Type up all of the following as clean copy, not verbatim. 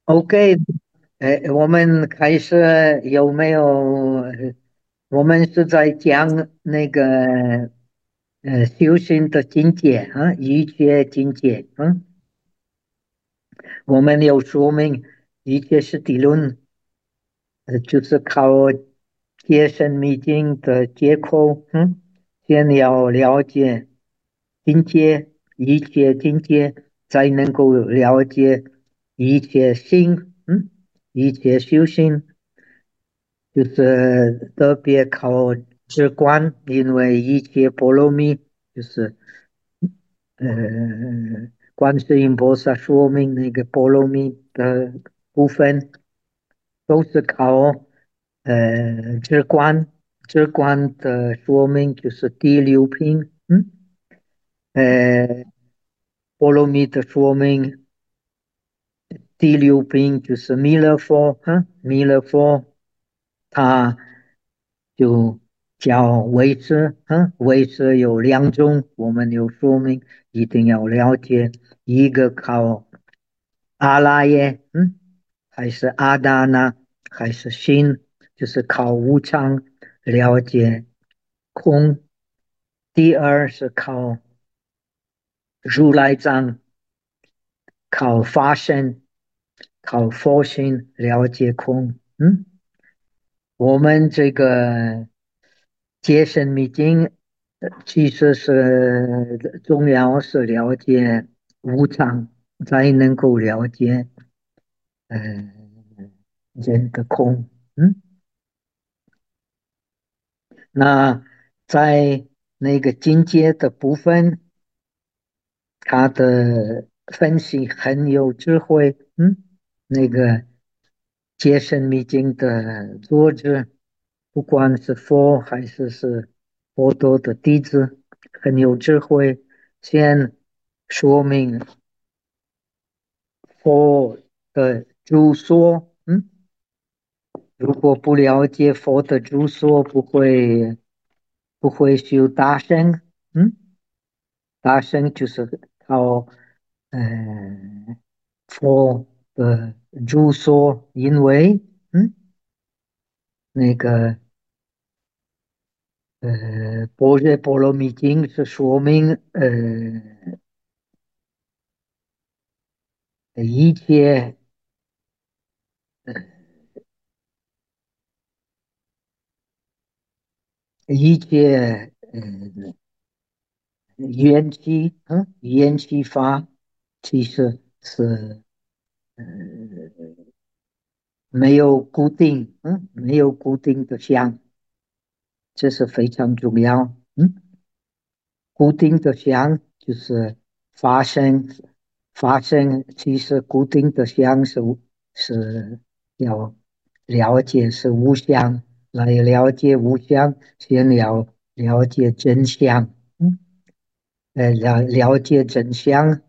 OK，我们开始有没有？我们是在讲那个修行的境界啊，一切境界。我们有说明一切是理论，就是靠切身密经的结构。先要了解境界，一切境界，才能够了解一切心。一切修行。就是特别靠直观，因为一切波罗蜜就是观世音菩萨说明那个波罗蜜的部分都是靠直观，直观的说明就是第六品。呃，波罗蜜的说明第六品就是弥勒佛。弥勒佛他就叫为师。为师有两种，我们有说明，一定要了解，一个靠阿拉耶。还是阿达那，还是心，就是靠无常了解空。第二是靠如来藏，靠法身，靠佛性了解空。我们这个戒身密经，其实是重要是了解无常，才能够了解人的空。那在那个境界的部分，他的分析很有智慧。那个戒身密经的作者，不管是佛还是佛陀的弟子，很有智慧，先说明佛的住所。如果不了解佛的住所，不会修大乘。大乘就是靠佛的住所，因为那个般若波罗蜜经是说明一切一切缘起。缘起法其实是没有固定。没有固定的相，这是非常重要。固定的相就是发生，发生其实固定的相是要了解是无相，来了解无相，先要了解真相。了解真相，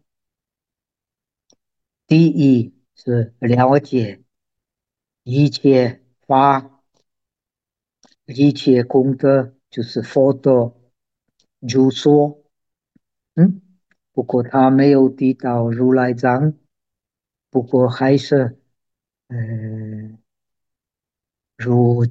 第一是了解一切法，一切功德，就是佛的如说。嗯，不过他没有提到如来藏，不过还是如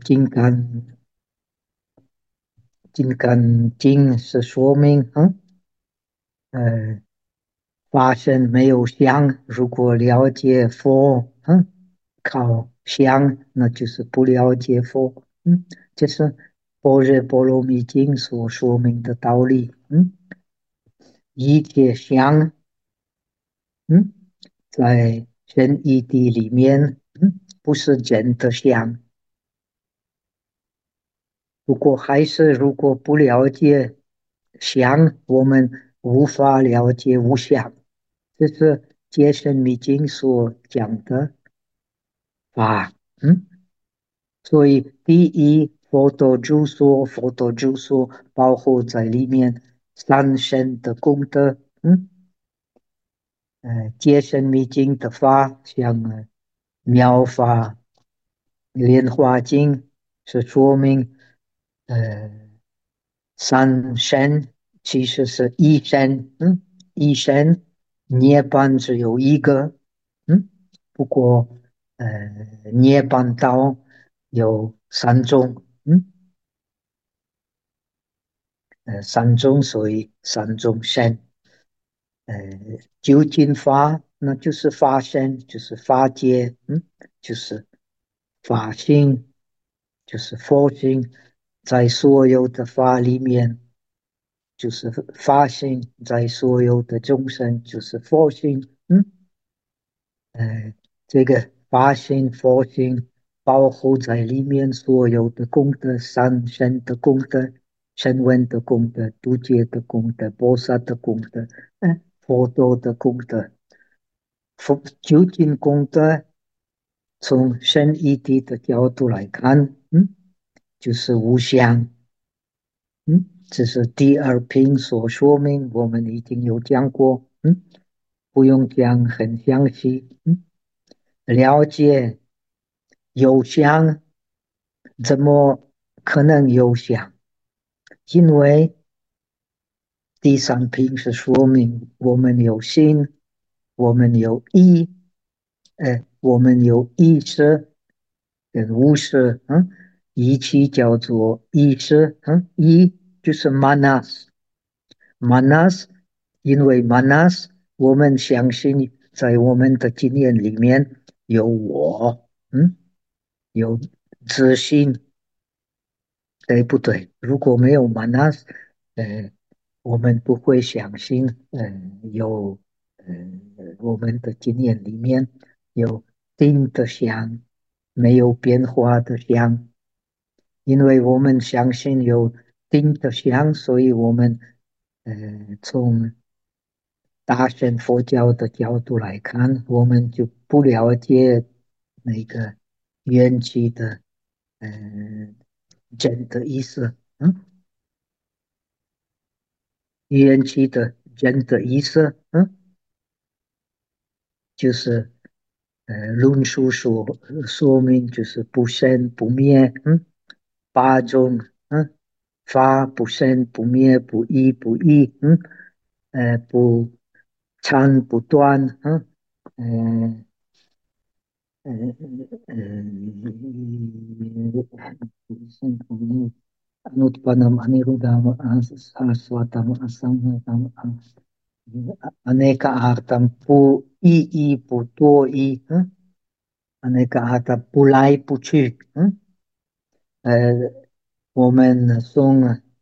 金刚经是说明。呃，法身没有相，如果了解佛。靠相，那就是不了解佛。这是般若波罗蜜经所说明的道理。一切相。嗯，在仁义地里面。不是真的相。不过还是如果不了解相，我们无法了解无相。这是戒身密经所讲的法。嗯，所以第一，佛陀住所包括在里面三身的功德。戒身密经的法，像妙法莲华经是说明呃三身其实是一身。一身涅槃只有一个。不过涅槃道有三种，三种，所以三种身。呃，究竟法那就是法身，就是法界，就是法性，就是佛性，在所有的法里面，就是法性，在所有的众生就是佛性，呃，这个法性、佛性包括在里面所有的功德，三身的功德、声闻的功德、度劫的功德、菩萨的功德，佛陀的功德。究竟功德从深义谛的角度来看，就是无相，这是第二品所说明，我们已经有讲过，不用讲很详细，了解有相，怎么可能有相？因为第三品是说明我们有心，我们有意，我们有意识跟无识，一起叫做意识，意就是 manas，manas，因为 manas，我们相信在我们的经验里面有我，有自信，对不对？如果没有 manas，我们不会相信，有，我们的经验里面有定的相，没有变化的相，因为我们相信有定的相，所以我们，从大乘佛教的角度来看，我们就不了解那个缘起的，嗯、真的意思，缘起的真的意思，就是论述说明就是不生不灭，八种，法不生不灭不异不异，不长不短，嗯अनुत्पन्नम अनिरुद्धम शाश्वतम असंहतम अनेकार्थ 不一义不多义，अनेकार्थ 不来不去，我们诵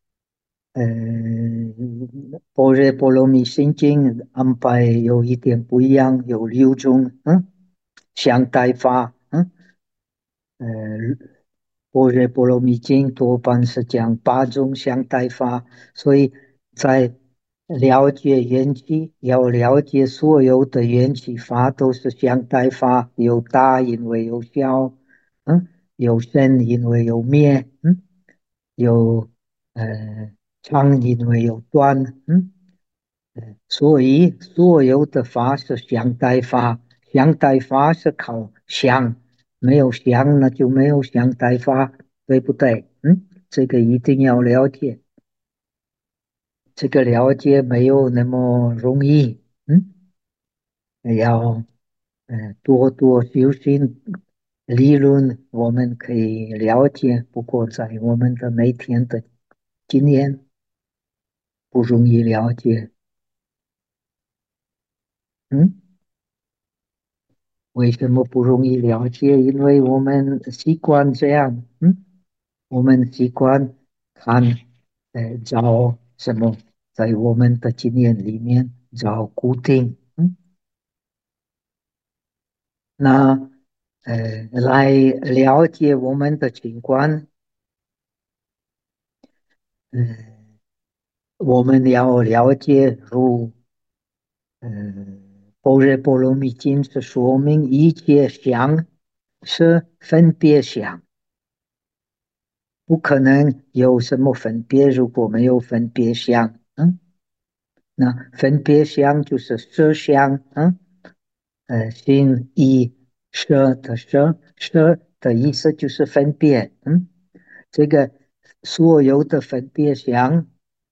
般若波罗蜜心经安排有一点不一样，有六种，相待法，呃，般若波罗蜜经多半是讲八种相待法，所以在了解缘起，要了解所有的缘起法都是相待法，有大因为有小，有生因为有灭，有长因为有短，所以所有的法是相待法，相待法是靠相，没有相那就没有相待法，对不对？这个一定要了解，这个了解没有那么容易，要多多修行，理论我们可以了解，不过在我们的每天的经验不容易了解，嗯。为什么不容易了解？因为我们习惯这样，我们习惯看，找什么，在我们的经验里面找固定，那来了解我们的情况，嗯，我们要了解如，般若波罗蜜经是说明一切相是分别相。不可能有什么分别，如果没有分别相，那分别相就是色相，心一色的色，色的意思就是分别，这个所有的分别相，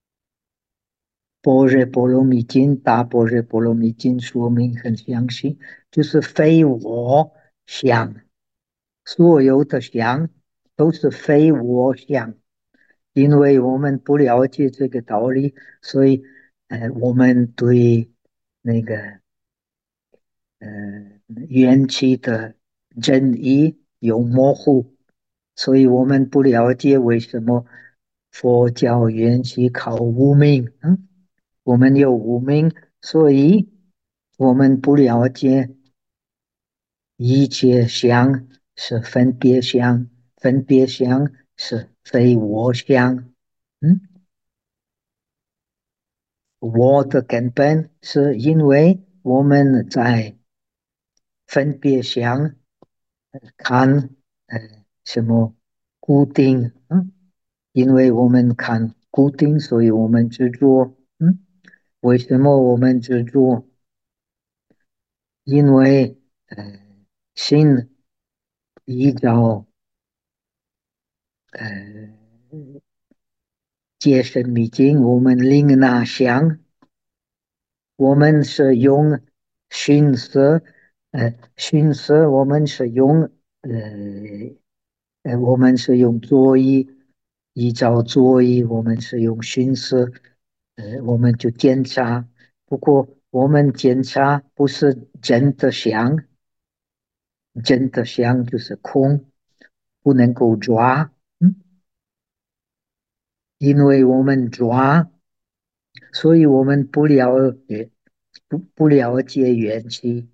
般若波罗蜜经、大般若波罗蜜经说明很详细，就是非我， 相，所有的相都是非我相。因为我们不了解这个道理，所以我们对那个呃元气的真义有模糊，所以我们不了解为什么佛教元气靠无明，我们有无明，所以我们不了解一切相是分别相，分别相是非我相。嗯。我的根本是因为我们在分别想看什么固定，因为我们看固定，所以我们执着，为什么我们执着？因为心依照呃戒身密经，我们领纳想。我们是用熏色，熏色，我们是用我们是用座椅，依照座椅，我们是用熏色，我们就检查。不过我们检查不是真的香，真的香就是空，不能够抓，因为我们抓，所以我们不了解元气，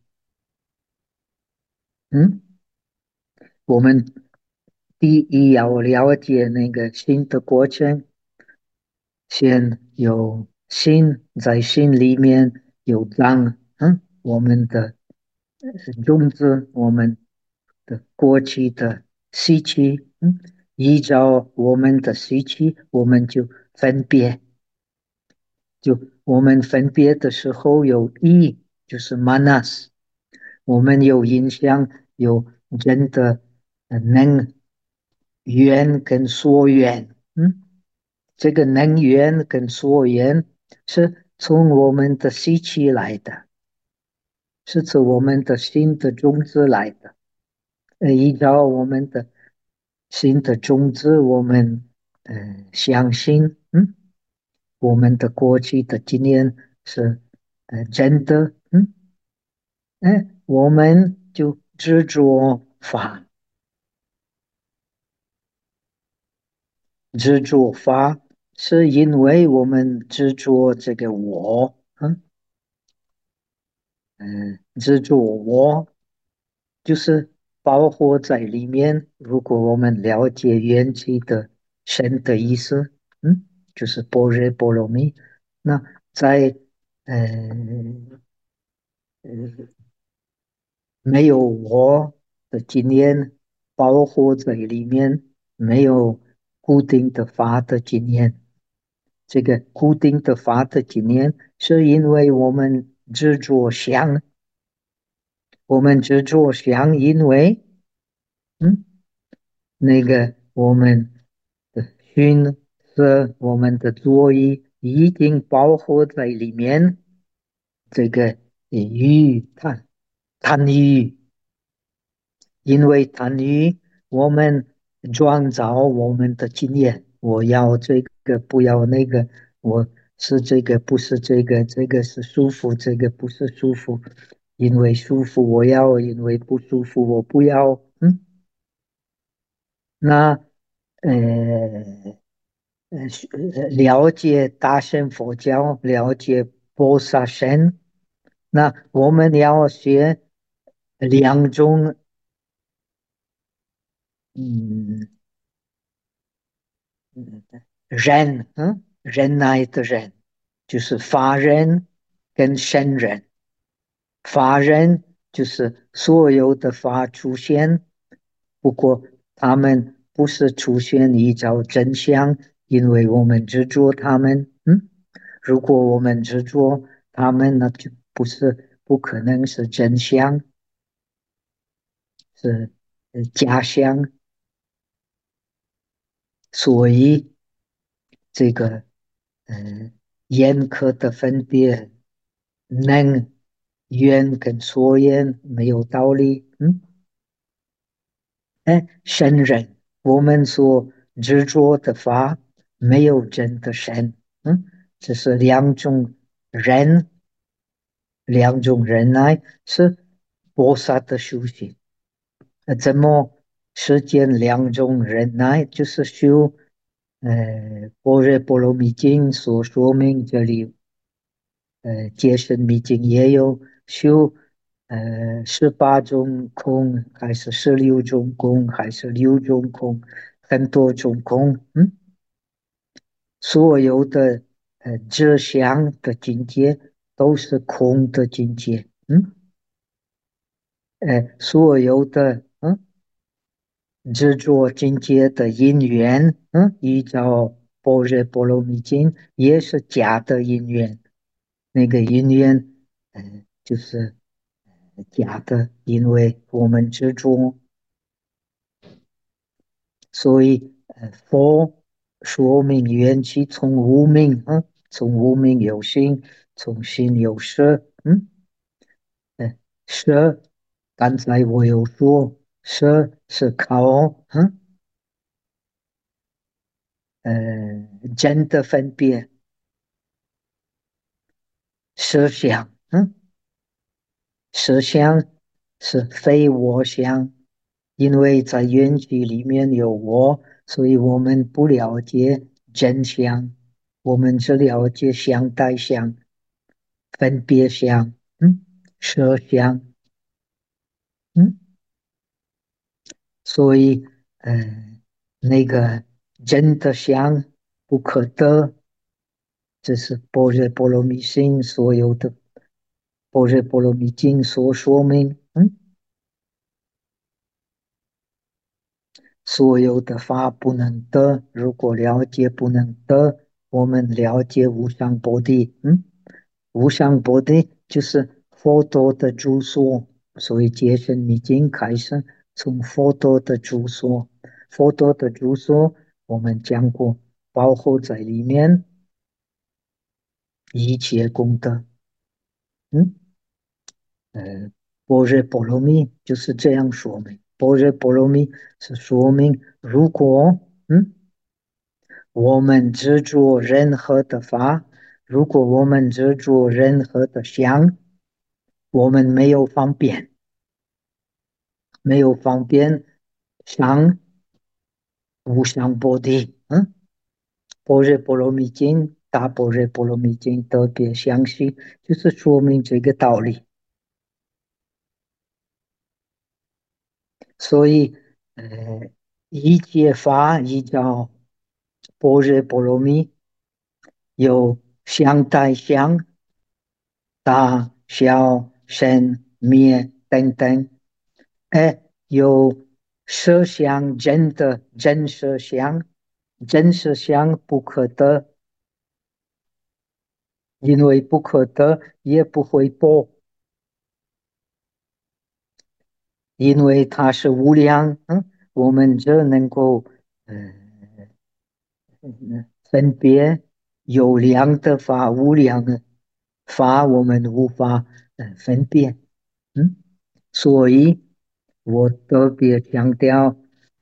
嗯。我们第一要了解那个心的过程，先有心，在心里面有脏，我们的种子，我们的过去的习气，依照我们的习气，我们就分别，就我们分别的时候有意，就是 manas，我们有印象，有真的能源跟所缘，这个能源跟所缘是从我们的吸气来的，是从我们的心的种子来的。依照我们的心的种子，我们相信，我们的过去的经验是真的，我们就执着法，执着法是因为我们执着这个我，执着我就是包括在里面。如果我们了解元气的神的意思，就是般若波罗蜜，那在呃没有我的经验包括在里面，没有固定的法的经验。这个固定的法的经验，是因为我们执着想，我们执着想，因为嗯，那个我们的熏色，我们的座椅已经包括在里面。这个鱼贪欲，因为贪欲，我们创造我们的经验。我要这个，不要那个。我是这个，不是这个。这个是舒服，这个不是舒服。因为舒服我要，因为不舒服我不要。那了解大乘佛教，了解菩萨神，那我们要学两种，嗯，人，忍耐的人，就是法人跟圣人。法人就是所有的法出现，不过他们不是出现依照真相，因为我们执着他们。如果我们执着他们，那就不可能是真相，是假象。所以这个严苛的分别，能缘跟所缘没有道理。 圣人，我们所执着的法没有真的神，这是人，两种人来是菩萨的修行。怎么实践两种忍耐？就是修般若波罗蜜经所说明这里，戒身密经也有修18种空，还是16种空，还是6种空，很多种空，所有的知相的境界都是空的境界，所有的执着境界的因缘，依照般若波罗蜜经也是假的因缘，那个因缘，就是假的，因为我们执着，所以佛说明缘起从无明，从无明有心，从心有色，呃，色，刚才我有说，色是靠，真的分别色相，色相是非我相，因为在缘起里面有我，所以我们不了解真相，我们只了解相待相、分别相，色相，嗯，所以，那个真的相不可得，这是般若波罗蜜心所有的般若波罗蜜经所说明，所有的法不能得，如果了解不能得，我们了解无上菩提，无上菩提就是佛陀的住所，所以戒身密经开始从佛陀的住所，佛陀的住所我们讲过，包括在里面一切功德，嗯。般若波罗蜜就是这样说明。般若波罗蜜是说明，如果我们执着任何的法，如果我们执着任何的相，我们没有方便，没有方便想无上菩提，般若波罗蜜经、大般若波罗蜜经特别详细，就是说明这个道理。所以，一切法依照般若波罗蜜，有相待相、大小生灭等等，有色相真的真色相，真色相不可得，因为不可得也不会破，因为它是无量，我们只能够，分别有量的法、无量的法，我们无法分辨。嗯，所以我特别强调，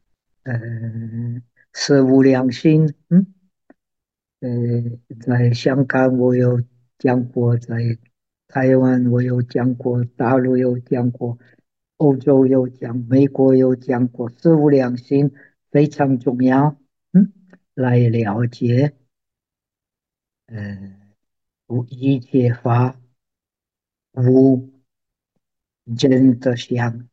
是无量心。呃，在香港我有讲过，在台湾我有讲过，大陆有讲过，欧洲有讲，美国有讲过，事无两心非常重要，来了解，无一切法无真的相，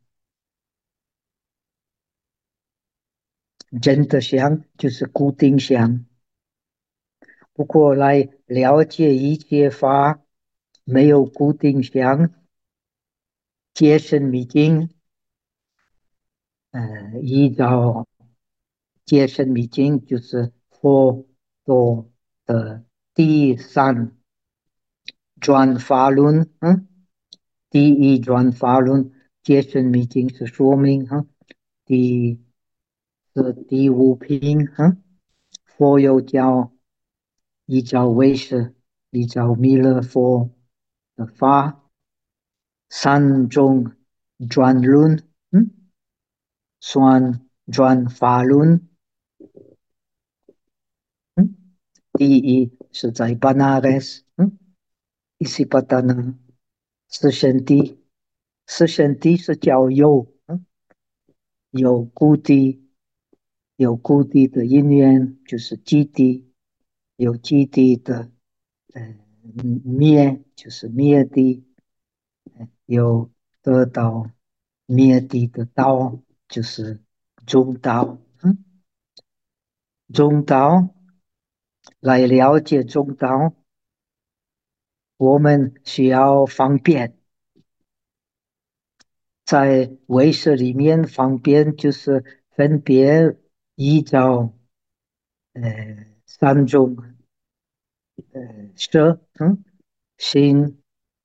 真的相就是固定相。不过来了解一切法没有固定相，皆生密经，依照戒身密经就是佛陀的第三转法轮，第一转法轮，戒身密经是说明第第五品，佛有教依照唯识，依照弥勒佛的法，三种转轮，算转法轮，嗯，第一是在 Banaras，Isipatana 四圣地，四圣地是叫有故地，有故地的因缘就是基地，有基地的灭就是灭地，有得到灭地的道就是中道，中道来了解中道，我们需要方便，在唯识里面方便就是分别依照三种色，心、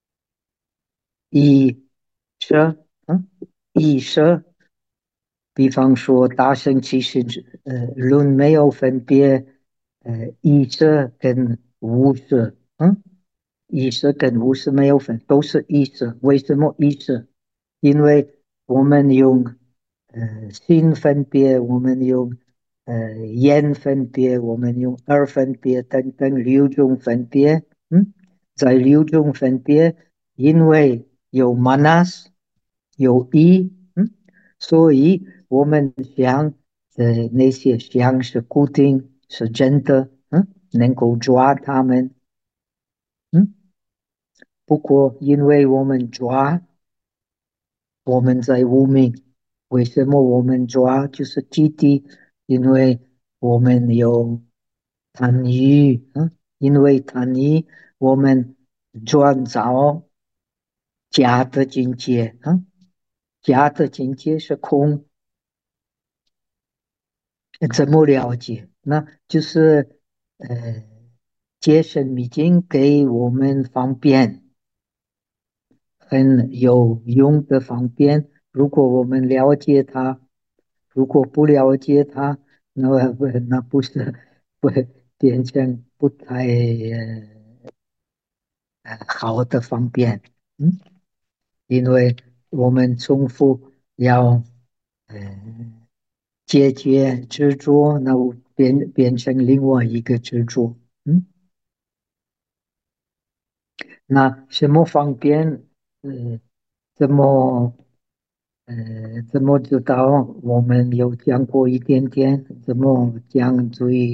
意、色，意色。比方说，大圣其实论没有分别，意识跟无识，意识跟无识没有分，都是意识。为什么意识？因为我们用心分别，我们用眼分别，我们用耳分别等等六种分别，在六种分别，因为有 manas 有意，所以我们想那些想是固定是真的，能够抓他们，嗯。不过，因为我们抓，我们在无名。为什么我们抓就是基地？因为我们有贪欲，因为贪欲，我们创造假的境界，假的境界是空，怎么了解？那就是呃，节省米经给我们方便。很有用的方便。如果我们了解它，如果不了解它，那不是会变成不太好的方便。因为我们重复要呃解决执着，那我变成另外一个执着。那什么方便？呃，怎么怎么知道？我们有讲过一点点，怎么讲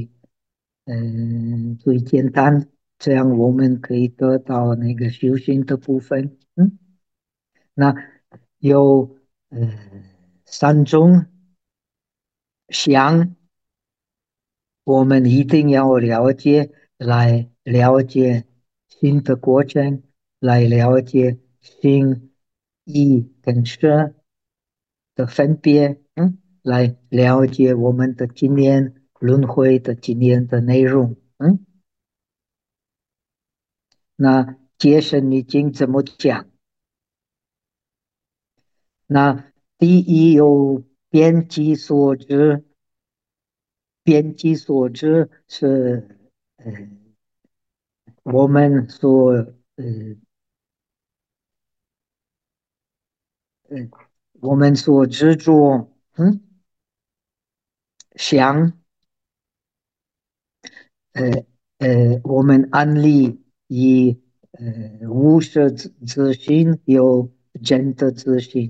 最简单，这样我们可以得到那个修行的部分。那有呃三种想，我们一定要了解，来了解新的过程，来了解心、意跟识的分别，来了解我们的经验、轮回的经验的内容，那节省已经怎么讲？那第一有边际所知，边际所知是我们所呃呃我们所执着，想呃我们案例以无色自信有真的自信，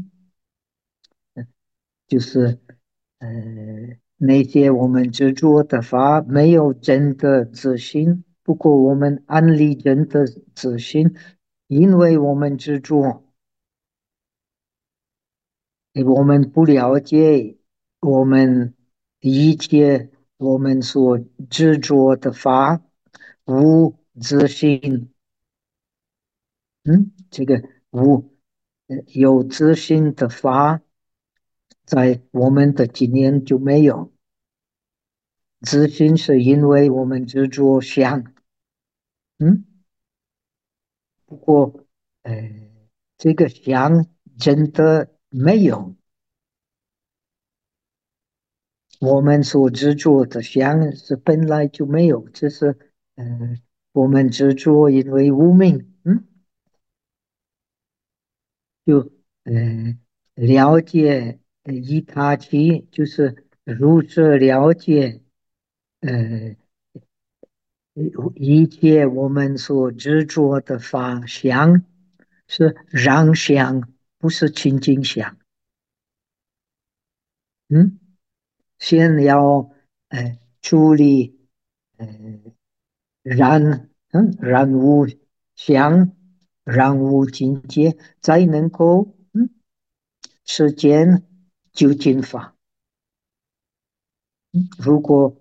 就是呃那些我们执着的法没有真的自信，不过我们安利真的自信，因为我们执着，我们不了解我们一切我们所执着的法无自信，这个无有自信的法在我们的经验就没有。自信是因为我们执着想，嗯，不过，呃，这个想真的没有，我们所执着的想是本来就没有，只是，呃，我们执着因为无明，就，了解， 以他起就是如是了解，呃，一切我们所执着的法相是让相，不是清净相。嗯，先要处理呃染污相、染污境界，才能够实践究竟法。如果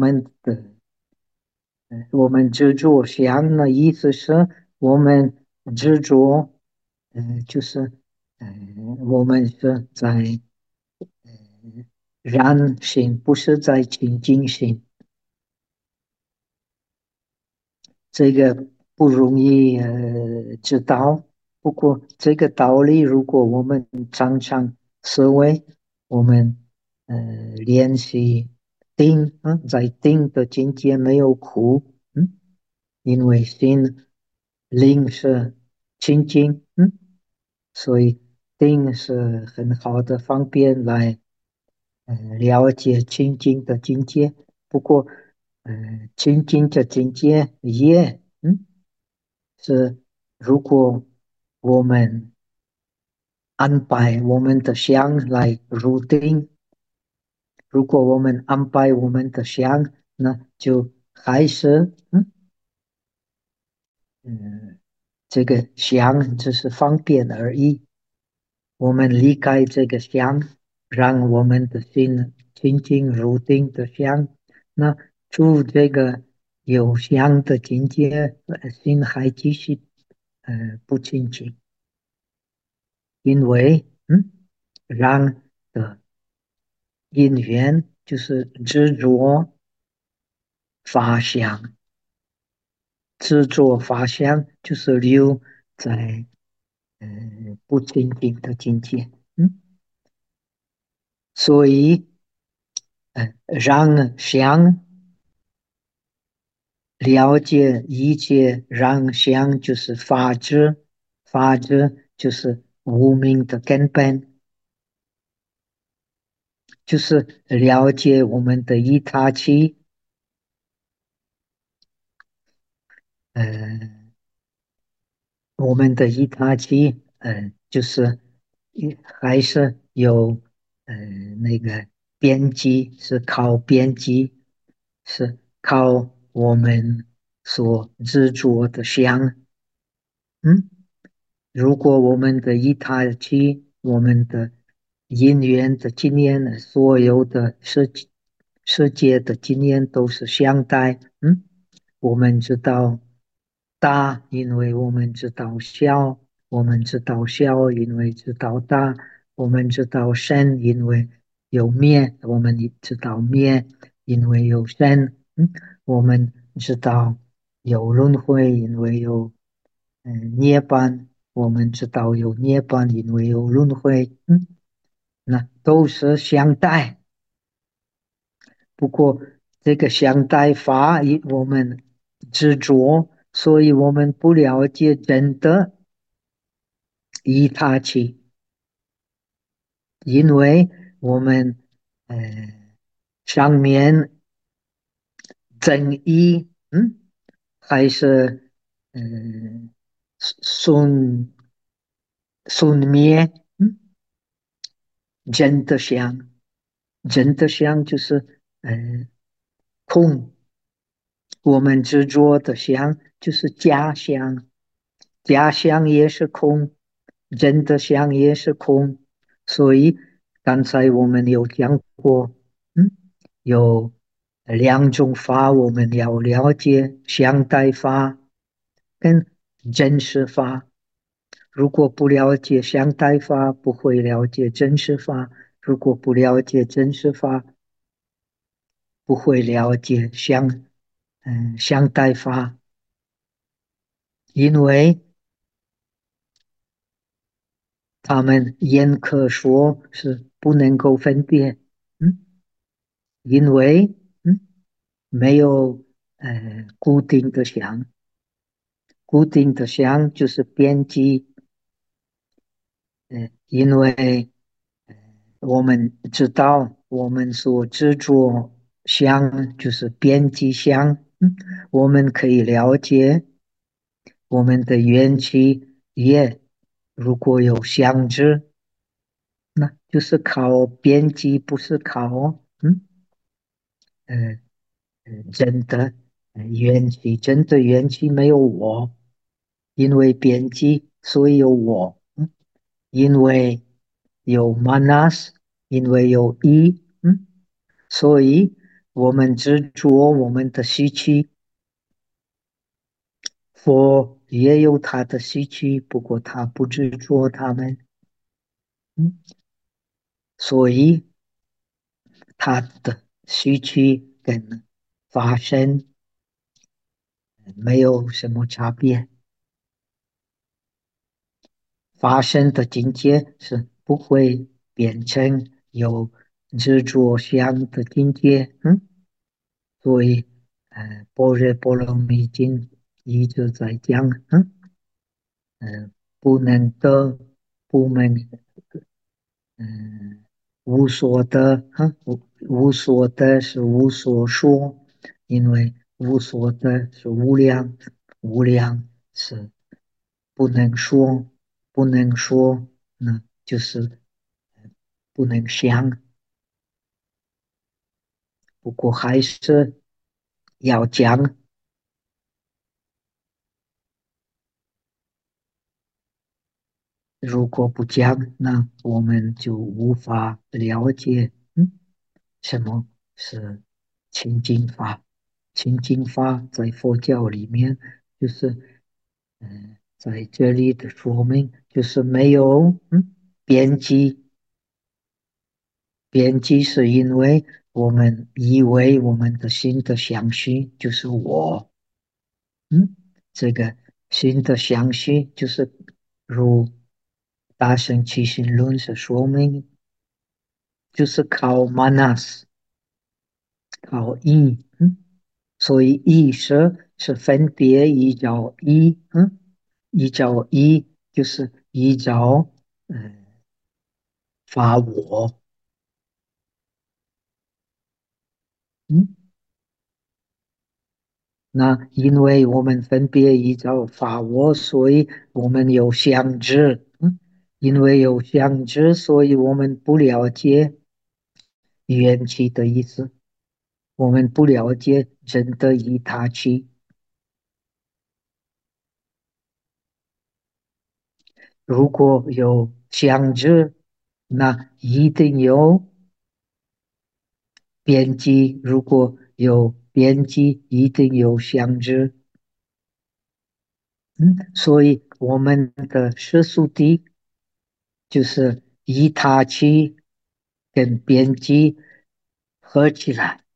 我们执着相的意思是我们执着，就是呃我们是在染心，不是在清净心。这个不容易知道。不过这个道理，如果我们常常思维，我们练习定，在定的境界没有苦，因为心灵是清净，所以定是很好的方便来了解清净的境界。不过，清净的境界也，是如果我们安排我们的相来入定，如果我们安排我们的相，那就还是嗯，这个相只是方便而已。我们离开这个相，让我们的心清净入定的相，那住这个有相的境界，心还继续不清净。因为让的因缘就是执着法相，执着法相就是留在不清净的境界，所以让相了解一切，让相就是法治，法治就是无明的根本，就是了解我们的一他气，呃，我们的一他机，就是还是有那个编辑，是靠编辑，是靠我们所执着的相，嗯，如果我们的一他机，我们的因缘的经验，所有的世界的经验都是相待，我们知道大，因为我们知道小；我们知道小，因为知道大；我们知道生，因为有灭；我们也知道灭，因为有生。我们知道有轮回，因为有涅槃；我们知道有涅槃，因为有轮回。那都是相待。不过这个相待法，我们执着，所以我们不了解真的依他起，因为我们呃上面正义，还是顺顺灭，真的相，真的相就是空。我们执着的相就是假相，假相也是空，真的相也是空。所以刚才我们有讲过，有两种法，我们要了解相待法跟真实法。如果不了解相待法，不会了解真实法；如果不了解真实法，不会了解相待法。因为他们严格说是不能够分辨，嗯，因为没有固定的相，固定的相就是边际，因为我们知道我们所执着相就是边际相，我们可以了解我们的缘起业，如果有相知，那就是靠边际，不是靠呃真的缘起，真的缘起没有我，因为边际，所以有我，因为有 manas，因为有一，所以我们执着我们的习气，佛也有他的习气，不过他不执着他们，嗯，所以他的习气跟法身没有什么差别。发生的境界是不会变成有执着相的境界，所以，般若波罗蜜经一直在讲，不能得，不能，嗯，无所得，无所得是无所说，因为无所得是无量，无量是不能说，不能说，那就是不能想，不过还是要讲。如果不讲，那我们就无法了解，什么是清净法。清净法在佛教里面就是，在这里的说明就是没有，边际。边际是因为我们以为我们的心的相续就是我，嗯，这个新的相续就是如大乘起信论是说明，就是靠 manas，靠意，所以意是分别依照意，依照意就是依照法我，嗯。那因为我们分别依照法我，所以我们有相知。因为有相知，所以我们不了解缘起的意思，我们不了解真的以他起。如果有相知，那一定有边际；如果有边际，一定有相知。所以我们的世俗谛就是以他起跟边际合起来，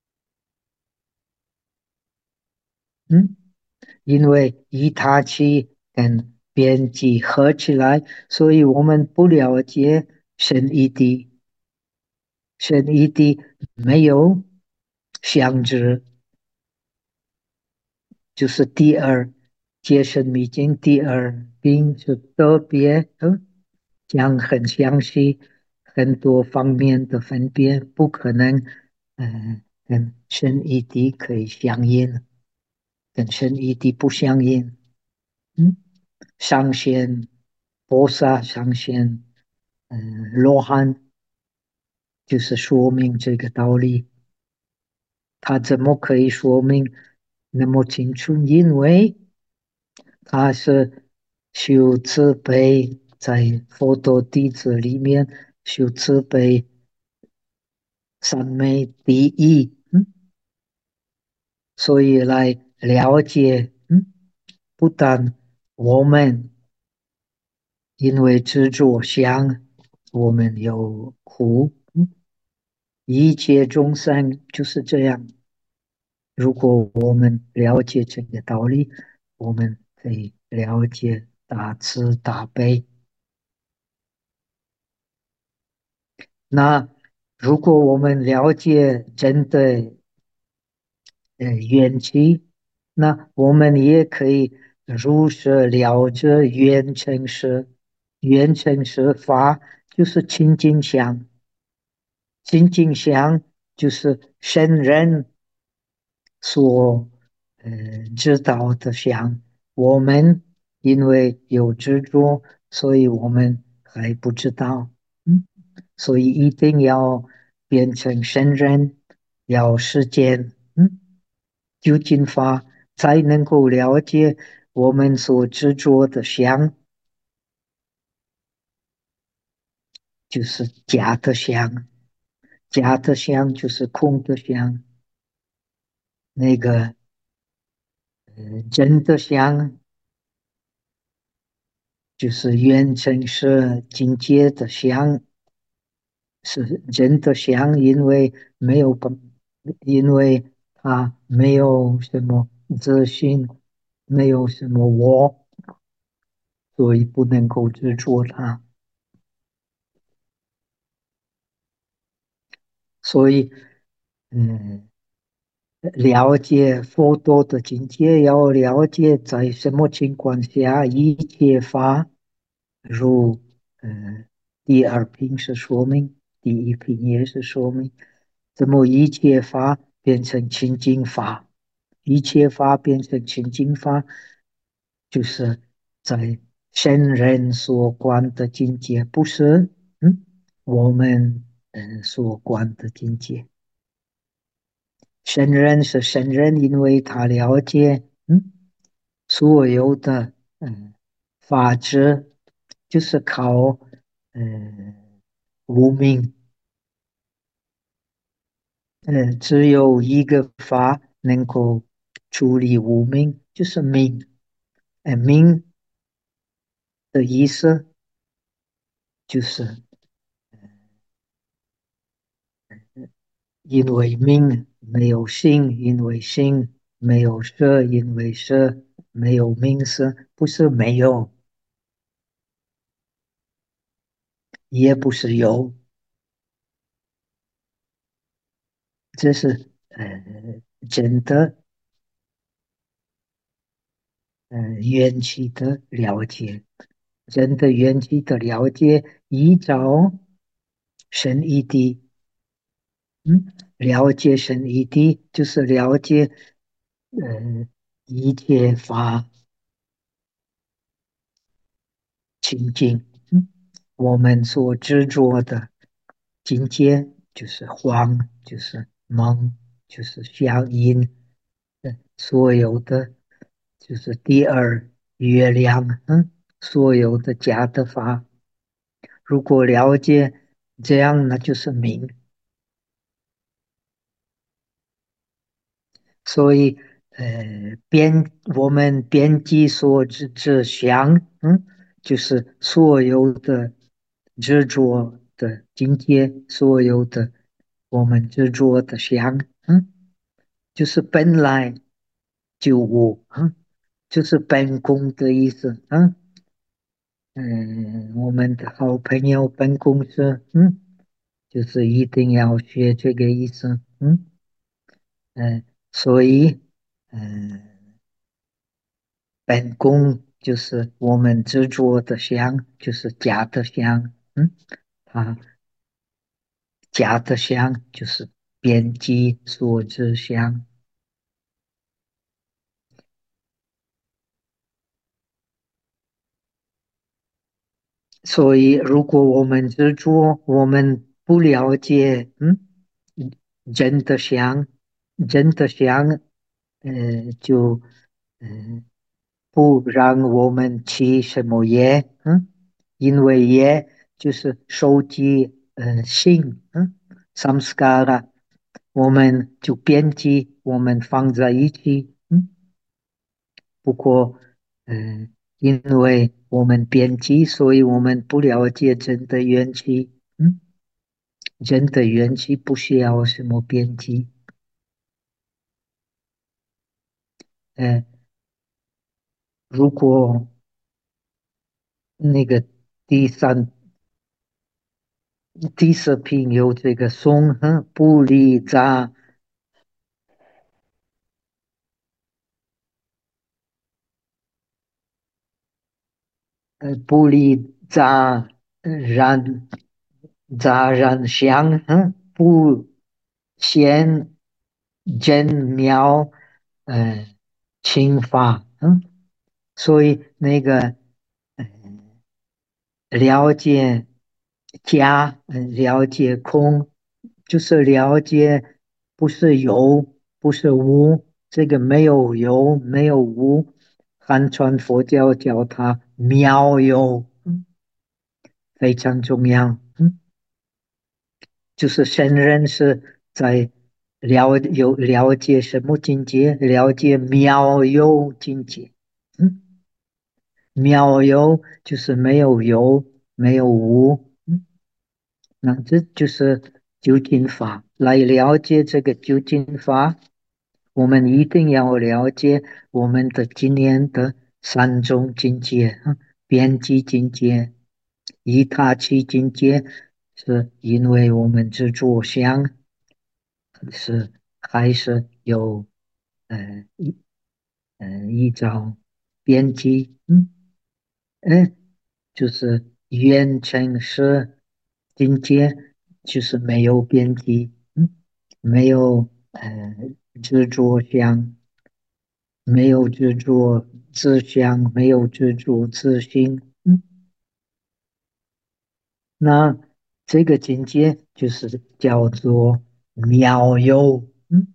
嗯，因为以他起跟边际合起来，所以我们不了解神一谛，神一谛没有相知，就是第二解神密经第二并是特别，讲很详细，很多方面的分别，不可能，跟神一谛可以相应，跟神一谛不相应。嗯，上仙、菩萨、上仙、罗汉，就是说明这个道理。他怎么可以说明那么清楚？因为他是修慈悲，在佛陀弟子里面修慈悲三昧第一，所以来了解，不但我们因为执着相，我们有苦，一切众生就是这样。如果我们了解这个道理，我们可以了解大慈大悲。那如果我们了解真的缘起，那我们也可以如实了知缘成实。缘成实法就是清净相。 清净相就是圣人所知道的相，我们因为有执着，所以我们还不知道。嗯，所以一定要变成圣人，要实践究竟法，才能够了解我们所执着的相，就是假的相，假的相就是空的相，那个真的相就是缘成是境界的相，是真的相，因为没有本，因为它没有什么自信，没有什么我，所以不能够执着它。所以，嗯，了解佛陀的境界，要了解在什么情况下一切法如第二品是说明，第一品也是说明，怎么一切法变成清净法，一切法变成清净法，就是在圣人所观的境界，不是我们所观的境界。圣人是圣人，因为他了解所有的法则，就是靠嗯无明，只有一个法能够处理无明，就是明。明的意思就是因为明没有心，因为心没有色，因为色没有名色，不是没有，也不是有，这是真的缘起的了解，真的缘起的了解，依照神义谛，了解神义谛就是了解一切法清净，我们所执着的境界就是幻，就是梦，就是相应，所有的就是第二月亮，所有的假的法，如果了解这样，那就是明。所以，我们编辑所知之相，就是所有的执着的境界，所有的我们执着的相，就是本来就无，就是本空的意思，我们的好朋友本公司，就是一定要学这个意思，所以，嗯、本宫就是我们执着的相，就是假的相，它假的相就是边际所知相。所以，如果我们执着，我们不了解，真的相，真的相，就嗯，不让我们起什么业，因为业就是收集心，samskara，我们就编辑，我们放在一起，不过，因为我们编辑，所以我们不了解真的缘起，真的缘起不需要什么编辑，呃，如果那个第三、第四品有这个松，不离杂，不离杂染杂染香， 不嫌真妙，呃，轻法，所以那个，呃了解加，了解空，就是了解不是有，不是无，这个没有有，没有无，汉传佛教叫它妙有，非常重要，就是圣人是在了解什么境界？了解妙有境界，嗯，妙有就是没有有，没有无，那这就是究竟法。来了解这个究竟法，我们一定要了解我们的今年的三种境界，边际境界、一他七境界，是因为我们执着相是还是有呃一一种边际，就是缘成是境界，就是没有边际，没有执着相，没有执着自相，没有执着自性，那这个境界就是叫做妙有，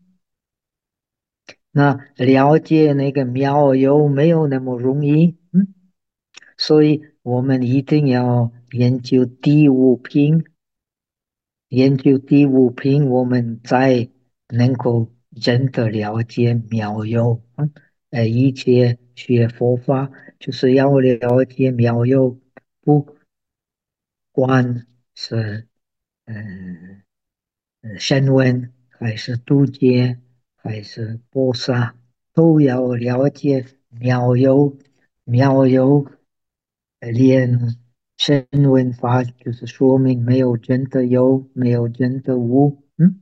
那了解那个妙有没有那么容易，所以我们一定要研究第五品，研究第五品，我们才能够真的了解妙有。一切学佛法就是要了解妙有，不管是嗯声闻还是度劫还是菩萨，都要了解妙有。妙有连声闻法就是说明没有真的有，没有真的无。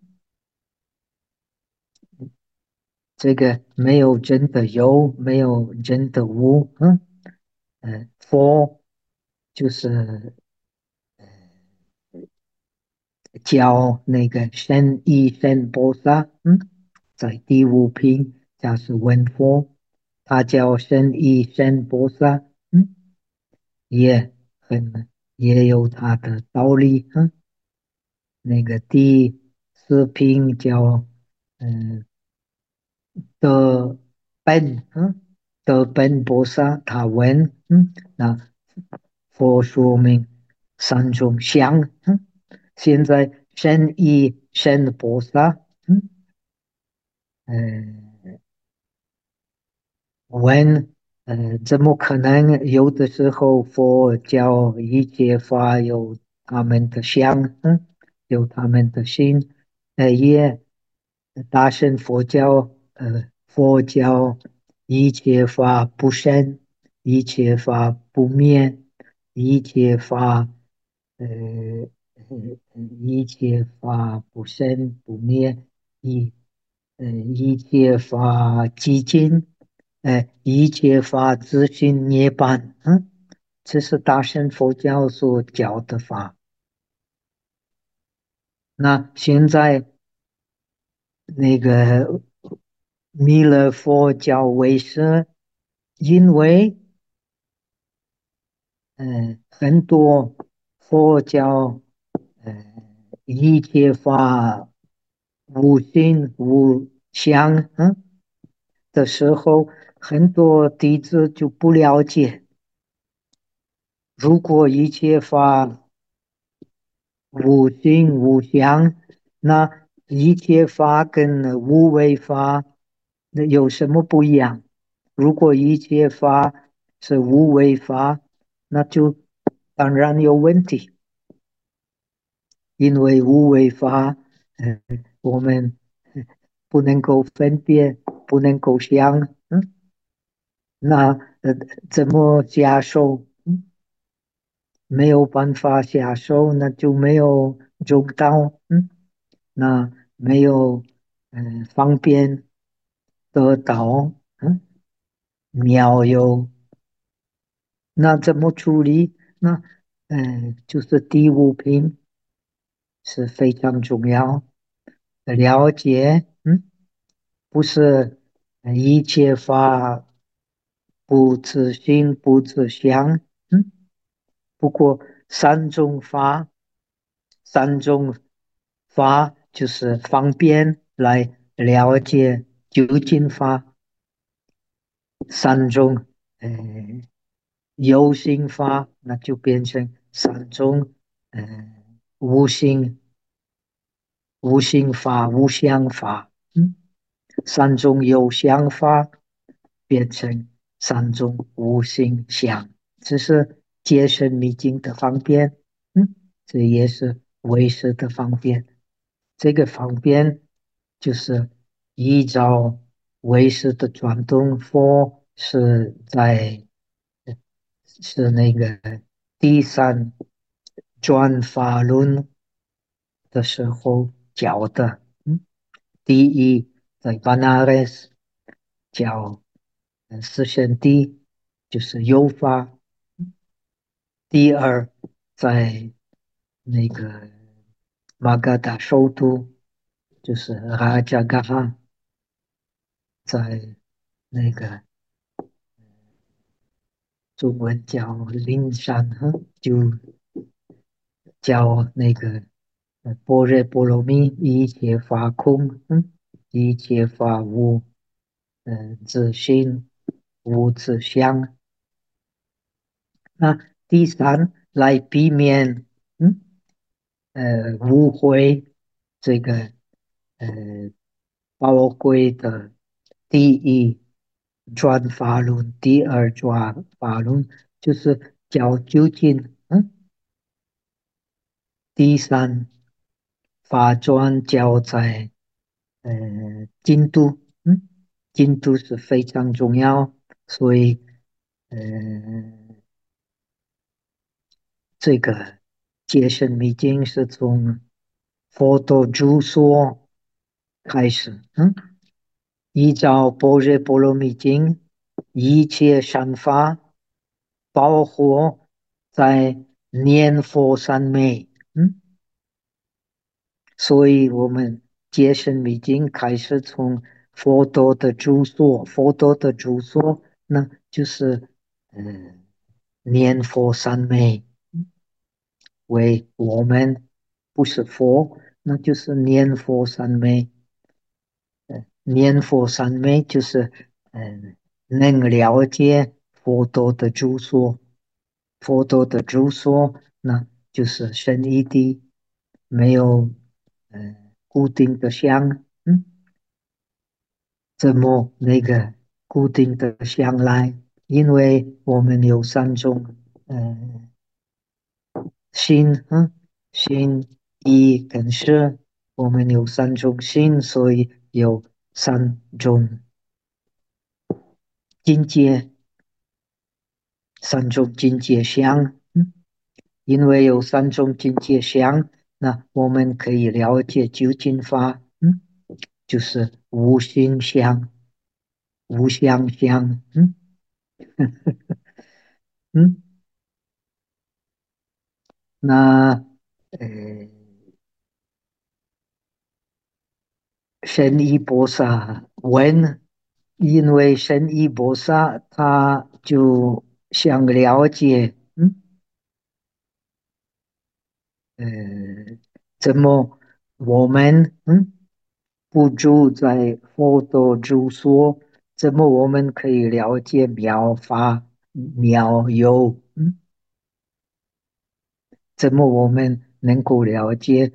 这个没有真的有，没有真的无。佛就是教那个身一身菩萨，在第五品他是问佛，他叫身一身菩萨，也很也有他的道理，那个第四品叫嗯德本，德本菩萨，他问，那佛说明三种相，现在身一身菩萨，嗯，问，怎么可能有的时候佛教一切法有他们的相，有他们的心，也大乘佛教，佛教一切法不生，一切法不灭，一切法，呃，一切法不生不灭，一，一切法寂静。一切法自性涅槃，这是大乘佛教所教的法。那现在那个弥勒佛教为师，因为很多佛教一切法无心无相，的时候，很多弟子就不了解，如果一切法无形无相，那一切法跟无为法那有什么不一样？如果一切法是无为法，那就当然有问题，因为无为法，我们不能够分辨，不能够想，那怎么下手？没有办法下手，那就没有中道，那没有方便得到妙有，那怎么处理？那就是第五品， 是非常重要。了解，不是一切法不自性不自相，不过三种法就是方便来了解究竟法，三种呃有形法，那就变成三种呃无形无形法、无相法，三种有相法变成三种无形相，这是节身密经的方便，这也是唯识的方便。这个方便就是依照唯识的传统，佛是那个第三转法轮的时候教的。第一在 Banaras 教四圣谛，就是有法；第二在那个马嘎达首都，就是拉加嘎哈，在那个中文叫灵山哈，就叫那个般若波罗蜜，一切法空，一切法无，自性，无自相。那第三，来避免误会这个呃宝贵的第一转法轮，第二转法轮，就是叫究竟，第三法转教在京都，京都是非常重要，所以呃这个戒身密经是从佛陀住所开始，依照般若波罗蜜经，一切善法包括在念佛三昧，所以我们戒身密经开始从佛陀的住所，佛陀的住所那就是念佛三昧，为我们不是佛，那就是念佛三昧。念佛三昧就是能了解佛陀的住所，佛陀的住所那就是神义的，没有固定的相，怎么那个固定的相来？因为我们有三种心，心一跟识，我们有三种心，所以有三种境界，三种境界相。因为有三种境界相，那我们可以了解究竟法，就是无形相、无相相，嗯，那呃，神医菩萨问，因为神医菩萨他就想了解，呃，怎么我们不住在佛陀住所，怎么我们可以了解妙法妙有？怎么我们能够了解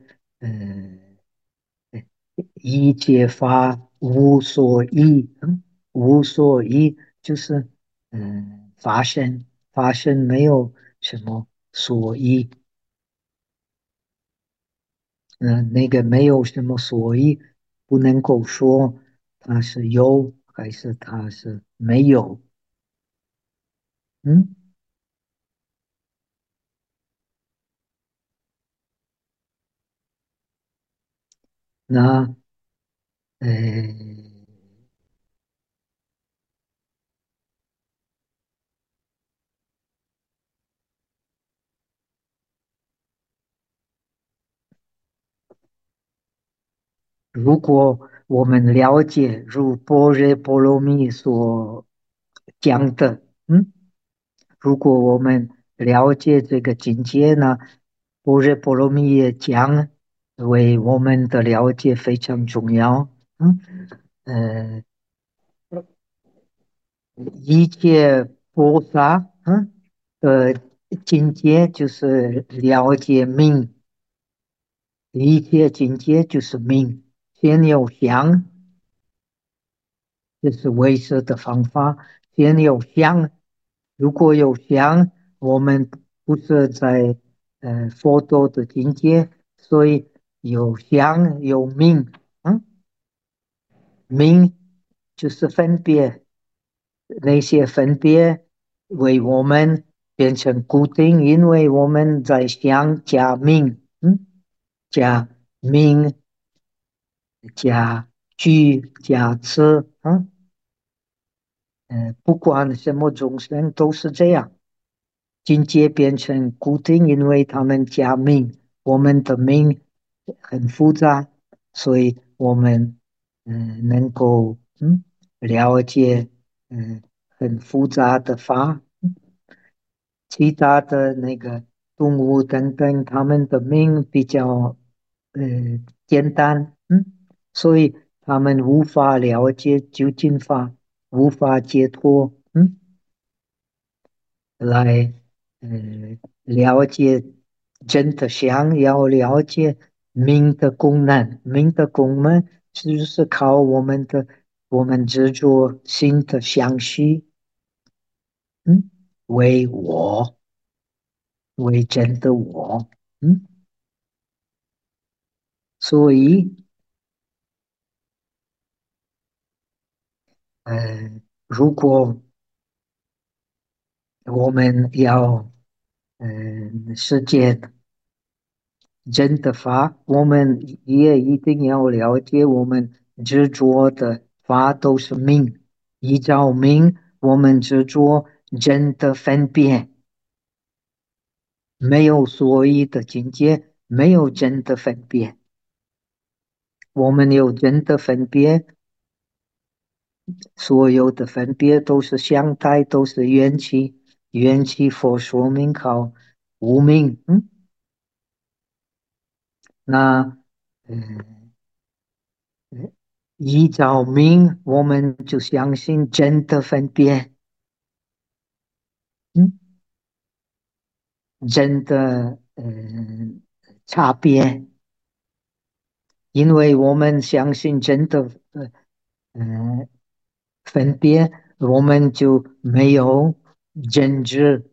一切法无所依？无所依就是发生没有什么所依，那个没有什么所以，不能够说它是有还是它是没有。嗯，那呃， 如果我们了解如般若波罗蜜所讲的，如果我们了解这个境界呢，般若波罗蜜也讲为我们的了解非常重要。嗯，呃，一切菩萨，的境界就是了解命，一切境界就是命。先有相，这是唯识的方法。先有相，如果有相，我们不是在佛陀的境界，所以有相有命，命就是分别，那些分别为我们变成固定，因为我们在相加命，加命加居加持，不管什么众生都是这样。境界变成固定，因为他们加命，我们的命很复杂，所以我们能够了解很复杂的法，其他的那个动物等等，他们的命比较呃简单，所以他们无法了解究竟法，无法解脱，来了解真的想要了解命的功能，命的功能就是靠我们执着心的相续，嗯，为我为真的我，嗯，所以如果我们要实践真的法，我们也一定要了解，我们执着的法都是命，依照命，我们执着真的分别，没有所谓的境界，没有真的分别。我们有真的分别，所有的分别都是相态，都是缘起，缘起佛说明靠无明，那嗯。依照明，我们就相信真的分别，嗯，真的差别，因为我们相信真的嗯分别，我们就没有真知，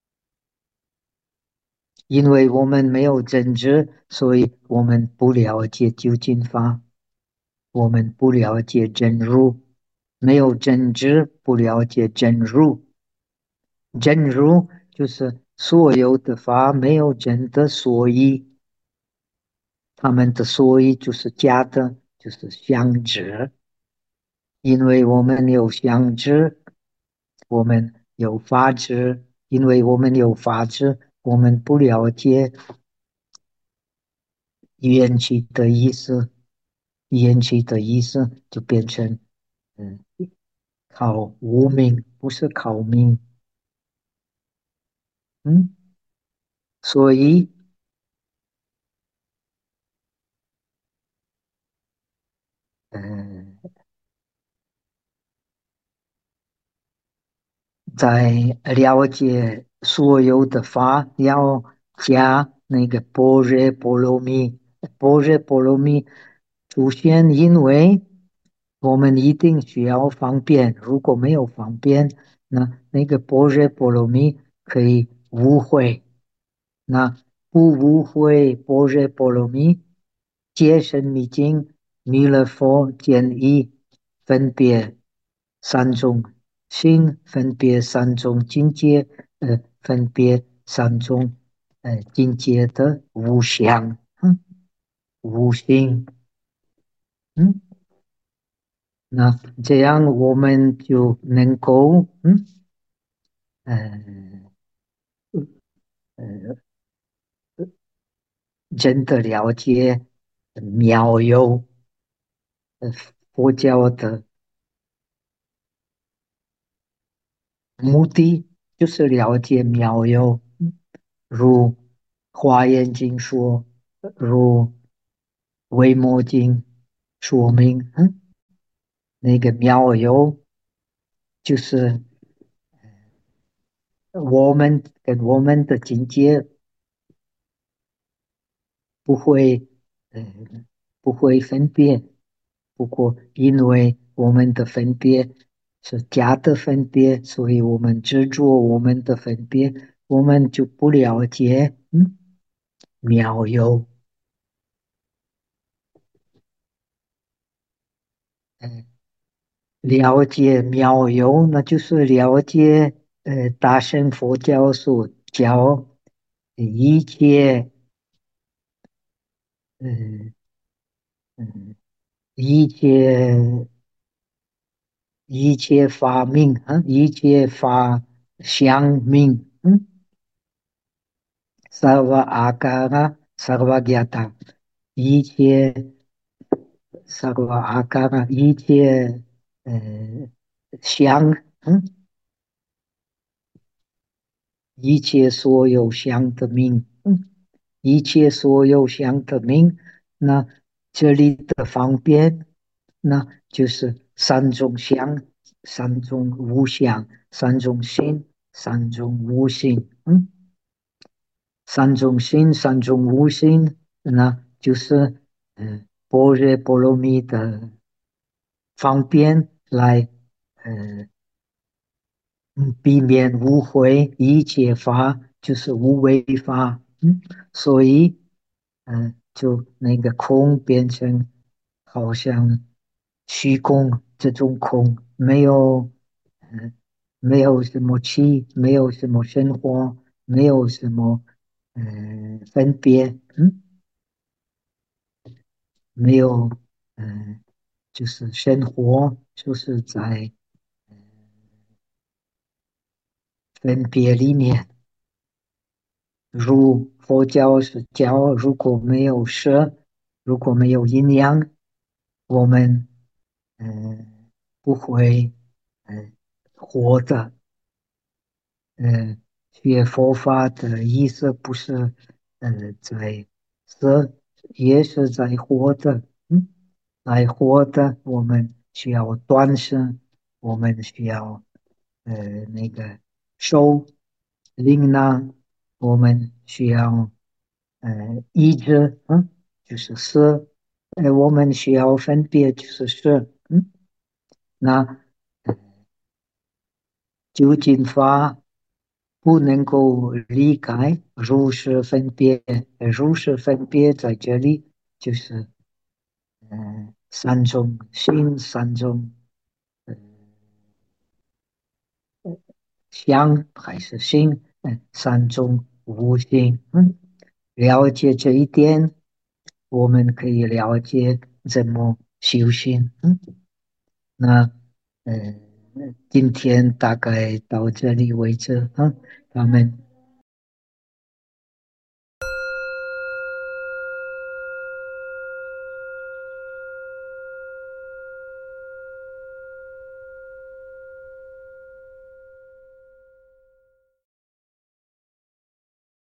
因为我们没有真知，所以我们不了解究竟法，我们不了解真如，没有真知，不了解真如。真如就是所有的法没有真的所以，他们的所以就是假的，就是相知。因为我们有相知，我们有法知，因为我们有法知，我们不了解缘起的意思，缘起的意思就变成嗯靠无明，不是靠明，嗯，所以嗯。在了解所有的法，要加那个般若波罗蜜。般若波罗蜜出现，因为我们一定需要方便。如果没有方便，那个般若波罗蜜可以无悔。那不无悔般若波罗蜜，戒身密经，弥勒佛建议分别三种心，分别三种境界，分别三种境界的无相，无性，嗯，那这样我们就能够，呃呃，真的了解妙有。 呃佛教的目的就是了解妙有，如《华严经》说，如《维摩经》说明，那个妙有就是我们跟我们的境界不会，呃，不会分别。不过，因为我们的分别是假的分别，所以我们执着我们的分别，我们就不了解，妙有。嗯，了解妙有，那就是了解大乘佛教所教一切，嗯嗯，一切一切法命一切法相命，sarva akara sarva gyata，一切 sarva akara 一切呃相，一切所有相的命，一切所有相的命，那这里的方便，那就是三种相、三种无相、三种心、三种无性，三种心、三种无性，那就是般若波罗蜜的方便来避免误会，一切法就是无为法，所以就那个空变成好像虚空，这种空没有，嗯、没有什么气，没有什么生活，没有什么分别，没有，就是生活就是在分别里面。如佛教是教，如果没有色，如果没有阴阳，我们不会活着。学佛法的意思不是在死，也是在活着。来活着，我们需要断食，我们需要那个收铃铛，我们需要医治，就是色，我们需要分别，就是色，那究竟法不能够离开如是分别，如是分别在这里就是三种心，三种相还是心，三种无性，了解这一点，我们可以了解怎么修行，那今天大概到这里为止，咱们